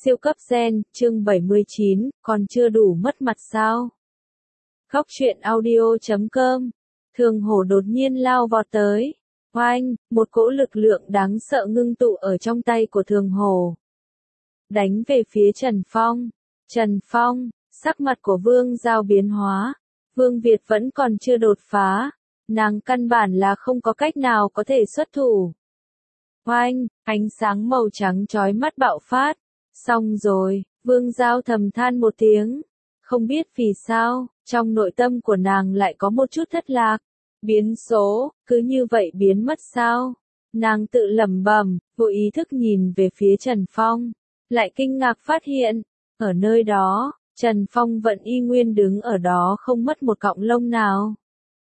Siêu cấp gen, chương 79, còn chưa đủ mất mặt sao? Góc truyện audio.com. Thường hổ đột nhiên lao vọt tới. Oanh, một cỗ lực lượng đáng sợ ngưng tụ ở trong tay của thường hổ. Đánh về phía Trần Phong. Trần Phong, sắc mặt của Vương Giao biến hóa. Vương Việt vẫn còn chưa đột phá. Nàng căn bản là không có cách nào có thể xuất thủ. Oanh, ánh sáng màu trắng chói mắt bạo phát. Xong rồi, Vương Giao thầm than một tiếng. Không biết vì sao, trong nội tâm của nàng lại có một chút thất lạc. Biến số, cứ như vậy biến mất sao? Nàng tự lẩm bẩm, vô ý thức nhìn về phía Trần Phong. Lại kinh ngạc phát hiện, ở nơi đó, Trần Phong vẫn y nguyên đứng ở đó không mất một cọng lông nào.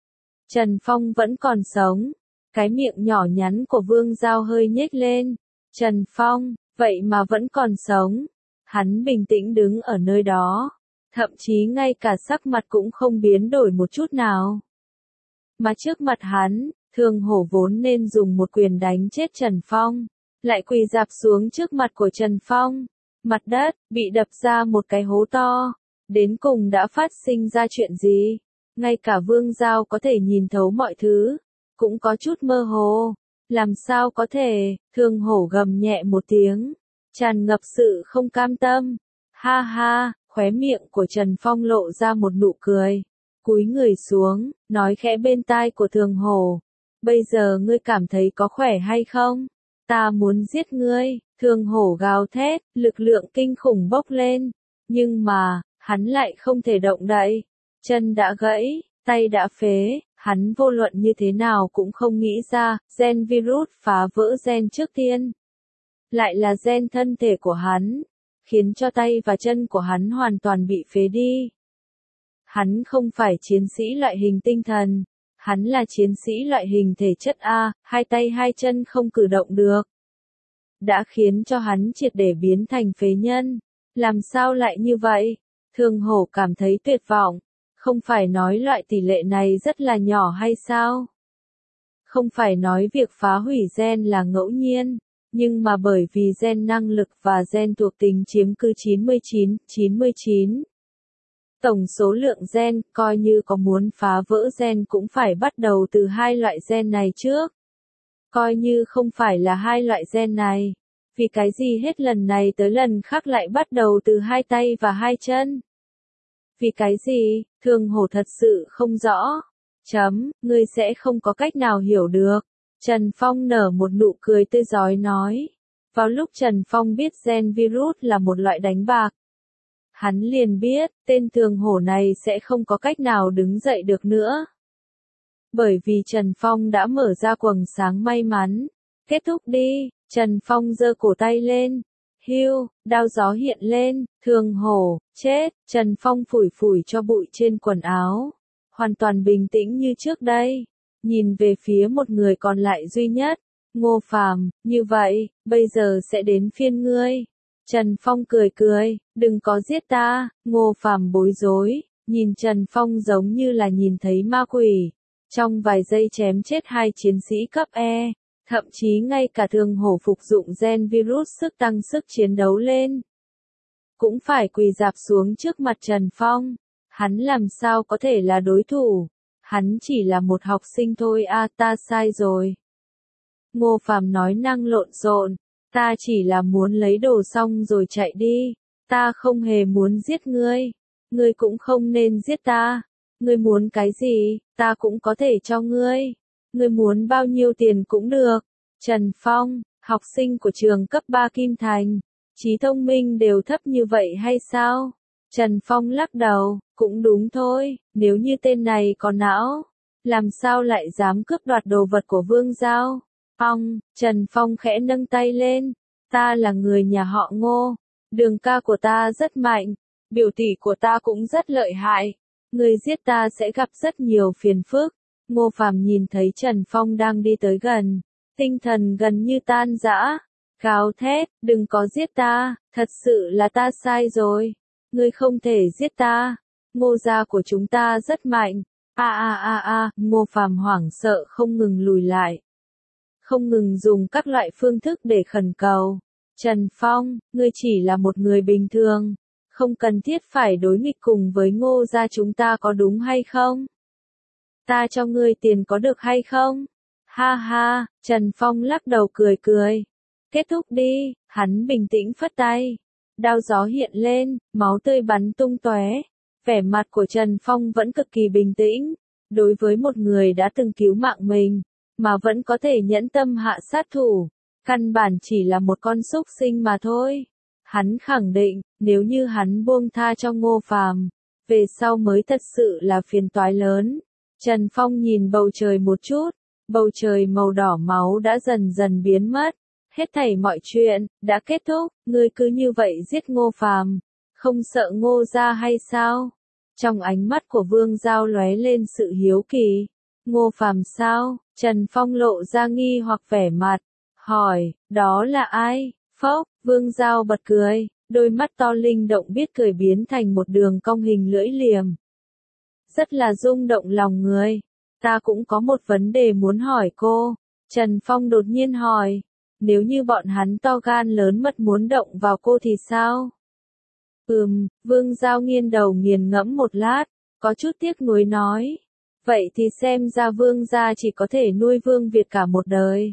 Trần Phong vẫn còn sống. Cái miệng nhỏ nhắn của Vương Giao hơi nhếch lên. Trần Phong, vậy mà vẫn còn sống. Hắn bình tĩnh đứng ở nơi đó. Thậm chí ngay cả sắc mặt cũng không biến đổi một chút nào. Mà trước mặt hắn, thường hổ vốn nên dùng một quyền đánh chết Trần Phong. Lại quỳ rạp xuống trước mặt của Trần Phong. Mặt đất, bị đập ra một cái hố to. Đến cùng đã phát sinh ra chuyện gì? Ngay cả Vương Giao có thể nhìn thấu mọi thứ. Cũng có chút mơ hồ. Làm sao có thể, thường hổ gầm nhẹ một tiếng. Tràn ngập sự không cam tâm. Ha ha, khóe miệng của Trần Phong lộ ra một nụ cười. Cúi người xuống, nói khẽ bên tai của thường hổ. Bây giờ ngươi cảm thấy có khỏe hay không? Ta muốn giết ngươi, thường hổ gào thét, lực lượng kinh khủng bốc lên. Nhưng mà, hắn lại không thể động đậy. Chân đã gãy, tay đã phế. Hắn vô luận như thế nào cũng không nghĩ ra, gen virus phá vỡ gen trước tiên. Lại là gen thân thể của hắn, khiến cho tay và chân của hắn hoàn toàn bị phế đi. Hắn không phải chiến sĩ loại hình tinh thần, hắn là chiến sĩ loại hình thể chất A, hai tay hai chân không cử động được. Đã khiến cho hắn triệt để biến thành phế nhân. Làm sao lại như vậy? Thường hổ cảm thấy tuyệt vọng. Không phải nói loại tỷ lệ này rất là nhỏ hay sao? Không phải nói việc phá hủy gen là ngẫu nhiên, nhưng mà bởi vì gen năng lực và gen thuộc tính chiếm cứ 99. Tổng số lượng gen, coi như có muốn phá vỡ gen cũng phải bắt đầu từ hai loại gen này trước. Coi như không phải là hai loại gen này, vì cái gì hết lần này tới lần khác lại bắt đầu từ hai tay và hai chân? Vì cái gì, thường hổ thật sự không rõ. Ngươi sẽ không có cách nào hiểu được. Trần Phong nở một nụ cười tươi rói nói. Vào lúc Trần Phong biết gen virus là một loại đánh bạc, hắn liền biết, tên thường hổ này sẽ không có cách nào đứng dậy được nữa. Bởi vì Trần Phong đã mở ra quầng sáng may mắn. Kết thúc đi, Trần Phong giơ cổ tay lên. Hiu, đao gió hiện lên, thường hổ, chết, Trần Phong phủi phủi cho bụi trên quần áo. Hoàn toàn bình tĩnh như trước đây. Nhìn về phía một người còn lại duy nhất, Ngô Phàm, như vậy, bây giờ sẽ đến phiên ngươi. Trần Phong cười cười, đừng có giết ta, Ngô Phàm bối rối, nhìn Trần Phong giống như là nhìn thấy ma quỷ. Trong vài giây chém chết hai chiến sĩ cấp E. Thậm chí ngay cả thường hổ phục dụng gen virus sức tăng sức chiến đấu lên. Cũng phải quỳ rạp xuống trước mặt Trần Phong. Hắn làm sao có thể là đối thủ. Hắn chỉ là một học sinh thôi à, ta sai rồi. Ngô Phàm nói năng lộn xộn. Ta chỉ là muốn lấy đồ xong rồi chạy đi. Ta không hề muốn giết ngươi. Ngươi cũng không nên giết ta. Ngươi muốn cái gì, ta cũng có thể cho ngươi. Ngươi muốn bao nhiêu tiền cũng được. Trần Phong, học sinh của trường cấp 3 Kim Thành, trí thông minh đều thấp như vậy hay sao? Trần Phong lắc đầu, cũng đúng thôi, nếu như tên này có não, làm sao lại dám cướp đoạt đồ vật của Vương Giao? Trần Phong khẽ nâng tay lên, ta là người nhà họ Ngô, đường ca của ta rất mạnh, biểu tỷ của ta cũng rất lợi hại, người giết ta sẽ gặp rất nhiều phiền phức. Ngô Phàm nhìn thấy Trần Phong đang đi tới gần, tinh thần gần như tan rã, gào thét, đừng có giết ta, thật sự là ta sai rồi, ngươi không thể giết ta, Ngô gia của chúng ta rất mạnh, Ngô Phàm hoảng sợ không ngừng lùi lại, không ngừng dùng các loại phương thức để khẩn cầu, Trần Phong, ngươi chỉ là một người bình thường, không cần thiết phải đối nghịch cùng với Ngô gia chúng ta có đúng hay không? Ta cho ngươi tiền có được hay không? Ha ha, Trần Phong lắc đầu cười cười. Kết thúc đi, hắn bình tĩnh phất tay. Đao gió hiện lên, máu tươi bắn tung tóe. Vẻ mặt của Trần Phong vẫn cực kỳ bình tĩnh. Đối với một người đã từng cứu mạng mình, mà vẫn có thể nhẫn tâm hạ sát thủ, căn bản chỉ là một con súc sinh mà thôi. Hắn khẳng định, nếu như hắn buông tha cho Ngô Phàm, về sau mới thật sự là phiền toái lớn. Trần Phong nhìn bầu trời một chút, bầu trời màu đỏ máu đã dần dần biến mất. Hết thảy mọi chuyện, đã kết thúc, ngươi cứ như vậy giết Ngô Phàm, không sợ Ngô gia hay sao? Trong ánh mắt của Vương Giao lóe lên sự hiếu kỳ. Ngô Phàm sao? Trần Phong lộ ra nghi hoặc vẻ mặt, hỏi, đó là ai? Phốc, Vương Giao bật cười, đôi mắt to linh động biết cười biến thành một đường cong hình lưỡi liềm. Rất là rung động lòng người. Ta cũng có một vấn đề muốn hỏi cô. Trần Phong đột nhiên hỏi, nếu như bọn hắn to gan lớn mật muốn động vào cô thì sao? Vương Giao nghiêng đầu nghiền ngẫm một lát, có chút tiếc nuối nói. Vậy thì xem ra Vương gia chỉ có thể nuôi Vương Việt cả một đời.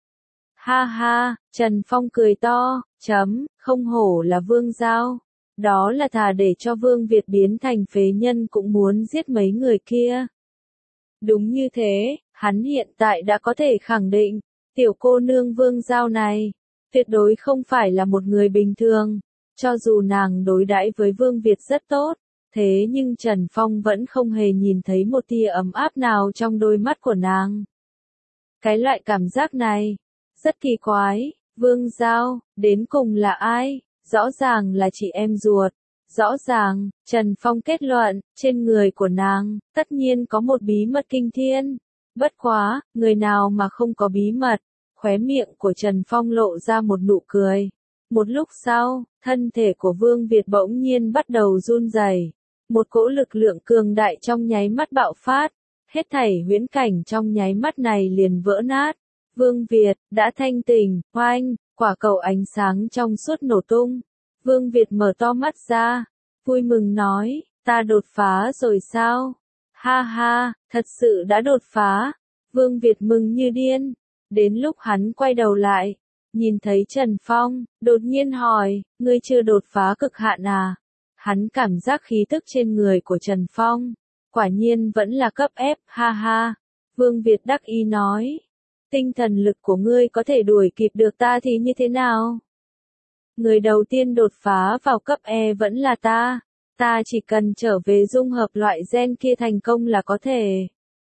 Ha ha, Trần Phong cười to, không hổ là Vương Giao. Đó là thà để cho Vương Việt biến thành phế nhân cũng muốn giết mấy người kia. Đúng như thế, hắn hiện tại đã có thể khẳng định, tiểu cô nương Vương Giao này, tuyệt đối không phải là một người bình thường. Cho dù nàng đối đãi với Vương Việt rất tốt, thế nhưng Trần Phong vẫn không hề nhìn thấy một tia ấm áp nào trong đôi mắt của nàng. Cái loại cảm giác này, rất kỳ quái. Vương Giao, đến cùng là ai? Rõ ràng là chị em ruột. Rõ ràng, Trần Phong kết luận, trên người của nàng, tất nhiên có một bí mật kinh thiên. Bất quá, người nào mà không có bí mật. Khóe miệng của Trần Phong lộ ra một nụ cười. Một lúc sau, thân thể của Vương Việt bỗng nhiên bắt đầu run rẩy. Một cỗ lực lượng cường đại trong nháy mắt bạo phát. Hết thảy huyễn cảnh trong nháy mắt này liền vỡ nát. Vương Việt, đã thanh tỉnh, oanh, quả cầu ánh sáng trong suốt nổ tung. Vương Việt mở to mắt ra, vui mừng nói, ta đột phá rồi sao? Ha ha, thật sự đã đột phá. Vương Việt mừng như điên. Đến lúc hắn quay đầu lại, nhìn thấy Trần Phong, đột nhiên hỏi, ngươi chưa đột phá cực hạn à? Hắn cảm giác khí tức trên người của Trần Phong, quả nhiên vẫn là cấp ép, ha ha. Vương Việt đắc ý nói, tinh thần lực của ngươi có thể đuổi kịp được ta thì như thế nào? Người đầu tiên đột phá vào cấp E vẫn là ta. Ta chỉ cần trở về dung hợp loại gen kia thành công là có thể.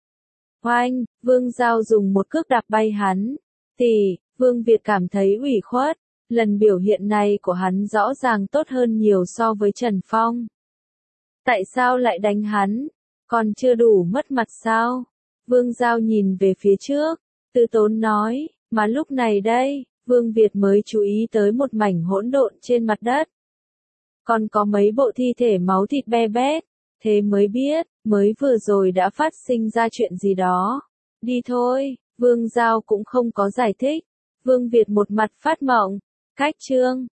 Oanh, Vương Giao dùng một cước đạp bay hắn. Vương Việt cảm thấy ủy khuất. Lần biểu hiện này của hắn rõ ràng tốt hơn nhiều so với Trần Phong. Tại sao lại đánh hắn? Còn chưa đủ mất mặt sao? Vương Giao nhìn về phía trước, từ tốn nói, mà lúc này đây, Vương Việt mới chú ý tới một mảnh hỗn độn trên mặt đất. Còn có mấy bộ thi thể máu thịt be bét, thế mới biết, mới vừa rồi đã phát sinh ra chuyện gì đó. Đi thôi, Vương Giao cũng không có giải thích. Vương Việt một mặt phát mộng, cách chương.